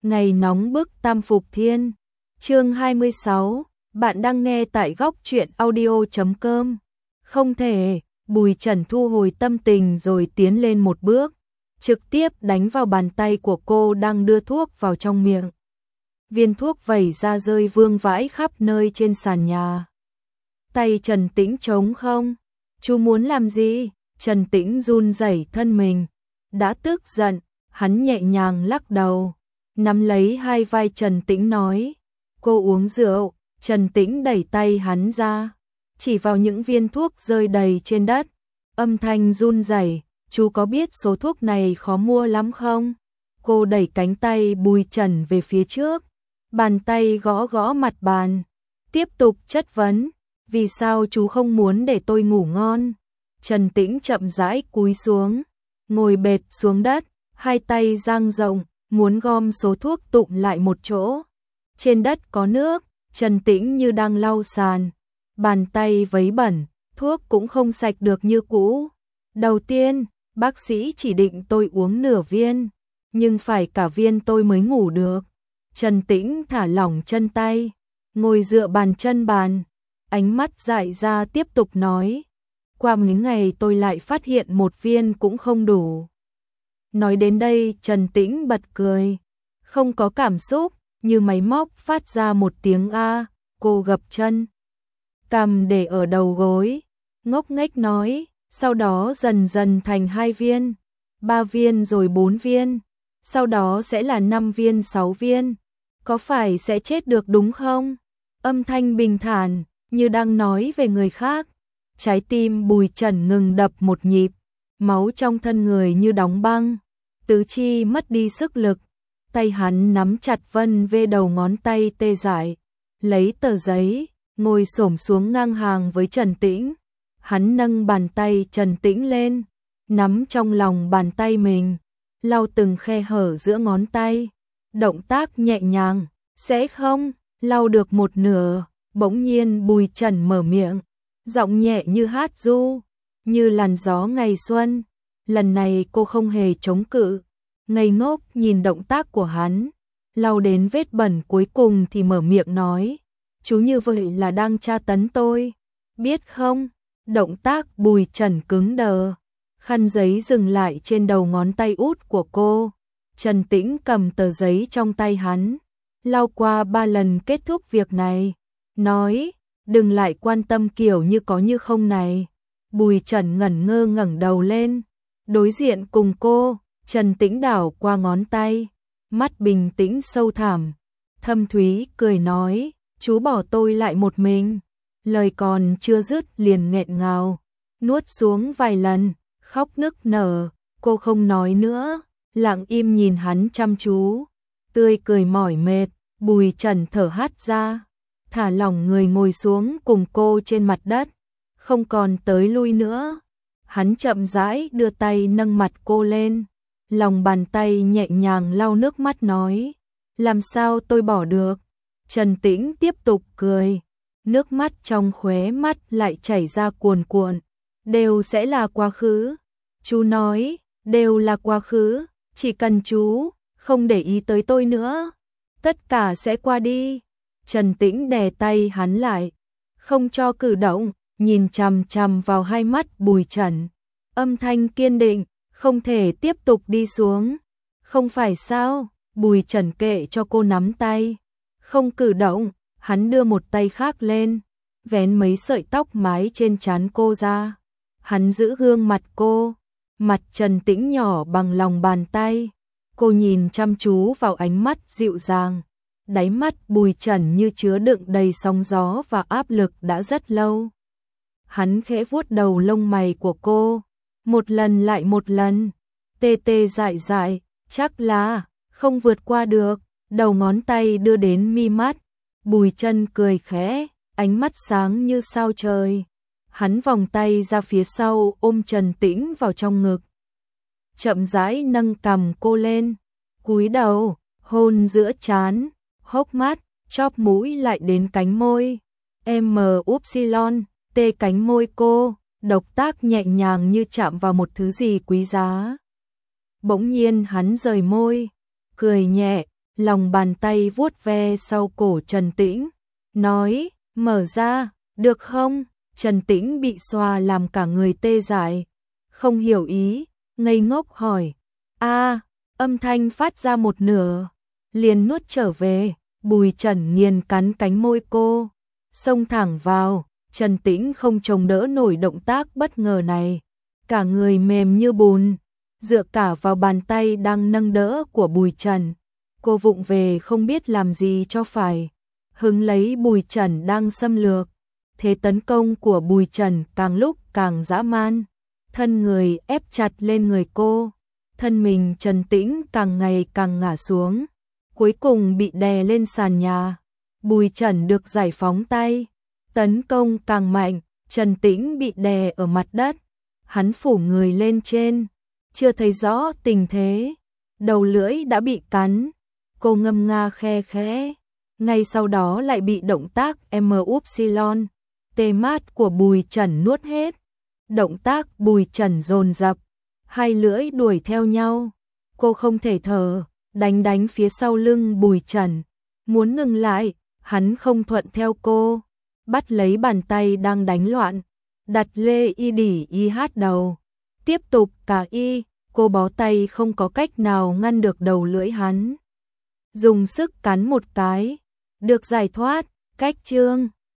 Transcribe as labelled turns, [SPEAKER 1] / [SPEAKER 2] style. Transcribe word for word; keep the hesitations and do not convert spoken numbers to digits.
[SPEAKER 1] Ngày nóng bức Tam Phục Thiên. Chương hai mươi sáu, bạn đang nghe tại góc truyện audio chấm com. Không thể, Bùi Trần thu hồi tâm tình rồi tiến lên một bước, trực tiếp đánh vào bàn tay của cô đang đưa thuốc vào trong miệng. Viên thuốc vẩy ra rơi vương vãi khắp nơi trên sàn nhà. Tay Trần Tĩnh trống không. Chú muốn làm gì? Trần Tĩnh run rẩy thân mình. Đã tức giận, hắn nhẹ nhàng lắc đầu, nắm lấy hai vai Trần Tĩnh nói, cô uống rượu. Trần Tĩnh đẩy tay hắn ra, chỉ vào những viên thuốc rơi đầy trên đất, âm thanh run rẩy, chú có biết số thuốc này khó mua lắm không? Cô đẩy cánh tay Bùi Trần về phía trước, bàn tay gõ gõ mặt bàn, tiếp tục chất vấn, vì sao chú không muốn để tôi ngủ ngon? Trần Tĩnh chậm rãi cúi xuống, ngồi bệt xuống đất, hai tay dang rộng, muốn gom số thuốc tụm lại một chỗ. Trên đất có nước, Trần Tĩnh như đang lau sàn, bàn tay vấy bẩn, thuốc cũng không sạch được như cũ. Đầu tiên, bác sĩ chỉ định tôi uống nửa viên, nhưng phải cả viên tôi mới ngủ được. Trần Tĩnh thả lỏng chân tay, ngồi dựa bàn chân bàn, ánh mắt dại ra tiếp tục nói, qua những ngày tôi lại phát hiện một viên cũng không đủ. Nói đến đây Trần Tĩnh bật cười, không có cảm xúc, như máy móc phát ra một tiếng a. Cô gập chân, cằm để ở đầu gối, ngốc nghếch nói, sau đó dần dần thành hai viên, ba viên rồi bốn viên, sau đó sẽ là năm viên sáu viên, có phải sẽ chết được đúng không? Âm thanh bình thản, như đang nói về người khác. Trái tim Bùi Trần ngừng đập một nhịp, máu trong thân người như đóng băng, tứ chi mất đi sức lực, tay hắn nắm chặt vân vê đầu ngón tay tê dại, lấy tờ giấy, ngồi xổm xuống ngang hàng với Trần Tĩnh. Hắn nâng bàn tay Trần Tĩnh lên, nắm trong lòng bàn tay mình, lau từng khe hở giữa ngón tay, động tác nhẹ nhàng, sẽ không, lau được một nửa, bỗng nhiên Bùi Trần mở miệng, giọng nhẹ như hát ru, như làn gió ngày xuân. Lần này cô không hề chống cự, ngây ngốc nhìn động tác của hắn, lau đến vết bẩn cuối cùng thì mở miệng nói, chú như vậy là đang tra tấn tôi, biết không? Động tác Bùi Trần cứng đờ, khăn giấy dừng lại trên đầu ngón tay út của cô. Trần Tĩnh cầm tờ giấy trong tay hắn, lau qua ba lần kết thúc việc này, nói, đừng lại quan tâm kiểu như có như không này. Bùi Trần ngẩn ngơ ngẩng đầu lên, đối diện cùng cô. Trần Tĩnh đảo qua ngón tay, mắt bình tĩnh sâu thẳm, thâm thúy cười nói, chú bỏ tôi lại một mình. Lời còn chưa dứt liền nghẹn ngào, nuốt xuống vài lần, khóc nức nở. Cô không nói nữa, lặng im nhìn hắn chăm chú, tươi cười mỏi mệt. Bùi Trần thở hắt ra, thả lỏng người ngồi xuống cùng cô trên mặt đất, không còn tới lui nữa. Hắn chậm rãi đưa tay nâng mặt cô lên, lòng bàn tay nhẹ nhàng lau nước mắt nói, làm sao tôi bỏ được? Trần Tĩnh tiếp tục cười, nước mắt trong khóe mắt lại chảy ra cuồn cuộn, đều sẽ là quá khứ. Chú nói, đều là quá khứ, chỉ cần chú không để ý tới tôi nữa, tất cả sẽ qua đi. Trần Tĩnh đè tay hắn lại, không cho cử động, nhìn chằm chằm vào hai mắt Bùi Trần, âm thanh kiên định, không thể tiếp tục đi xuống. Không phải sao? Bùi Trần kệ cho cô nắm tay, không cử động. Hắn đưa một tay khác lên, vén mấy sợi tóc mái trên trán cô ra. Hắn giữ gương mặt cô, mặt Trần Tĩnh nhỏ bằng lòng bàn tay. Cô nhìn chăm chú vào ánh mắt dịu dàng, đáy mắt Bùi Trần như chứa đựng đầy sóng gió và áp lực đã rất lâu. Hắn khẽ vuốt đầu lông mày của cô, một lần lại một lần, tê tê dại dại, chắc là không vượt qua được. Đầu ngón tay đưa đến mi mắt, Bùi Trần cười khẽ, ánh mắt sáng như sao trời. Hắn vòng tay ra phía sau ôm Trần Tĩnh vào trong ngực, chậm rãi nâng cằm cô lên, cúi đầu, hôn giữa trán, hốc mắt, chóp mũi lại đến cánh môi. M upsilon, tê cánh môi cô, động tác nhẹ nhàng như chạm vào một thứ gì quý giá. Bỗng nhiên hắn rời môi, cười nhẹ, lòng bàn tay vuốt ve sau cổ Trần Tĩnh, nói, mở ra, được không? Trần Tĩnh bị xoa làm cả người tê dại, không hiểu ý, ngây ngốc hỏi, a, âm thanh phát ra một nửa, liền nuốt trở về. Bùi Trần nghiền cắn cánh môi cô, xông thẳng vào. Trần Tĩnh không chống đỡ nổi động tác bất ngờ này, cả người mềm như bùn, dựa cả vào bàn tay đang nâng đỡ của Bùi Trần. Cô vụng về không biết làm gì cho phải, hứng lấy Bùi Trần đang xâm lược. Thế tấn công của Bùi Trần càng lúc càng dã man, thân người ép chặt lên người cô, thân mình Trần Tĩnh càng ngày càng ngả xuống, cuối cùng bị đè lên sàn nhà. Bùi Trần được giải phóng tay, tấn công càng mạnh, Trần Tĩnh bị đè ở mặt đất, hắn phủ người lên trên, chưa thấy rõ tình thế, đầu lưỡi đã bị cắn, cô ngâm nga khe khẽ, ngay sau đó lại bị động tác M upsilon, tê mát của Bùi Trần nuốt hết. Động tác Bùi Trần dồn dập, hai lưỡi đuổi theo nhau, cô không thể thở, đánh đánh phía sau lưng Bùi Trần, muốn ngừng lại, hắn không thuận theo cô, bắt lấy bàn tay đang đánh loạn, đặt lê y đỉ y hát đầu, tiếp tục cả y, cô bó tay không có cách nào ngăn được đầu lưỡi hắn. Dùng sức cắn một cái, được giải thoát, cách chương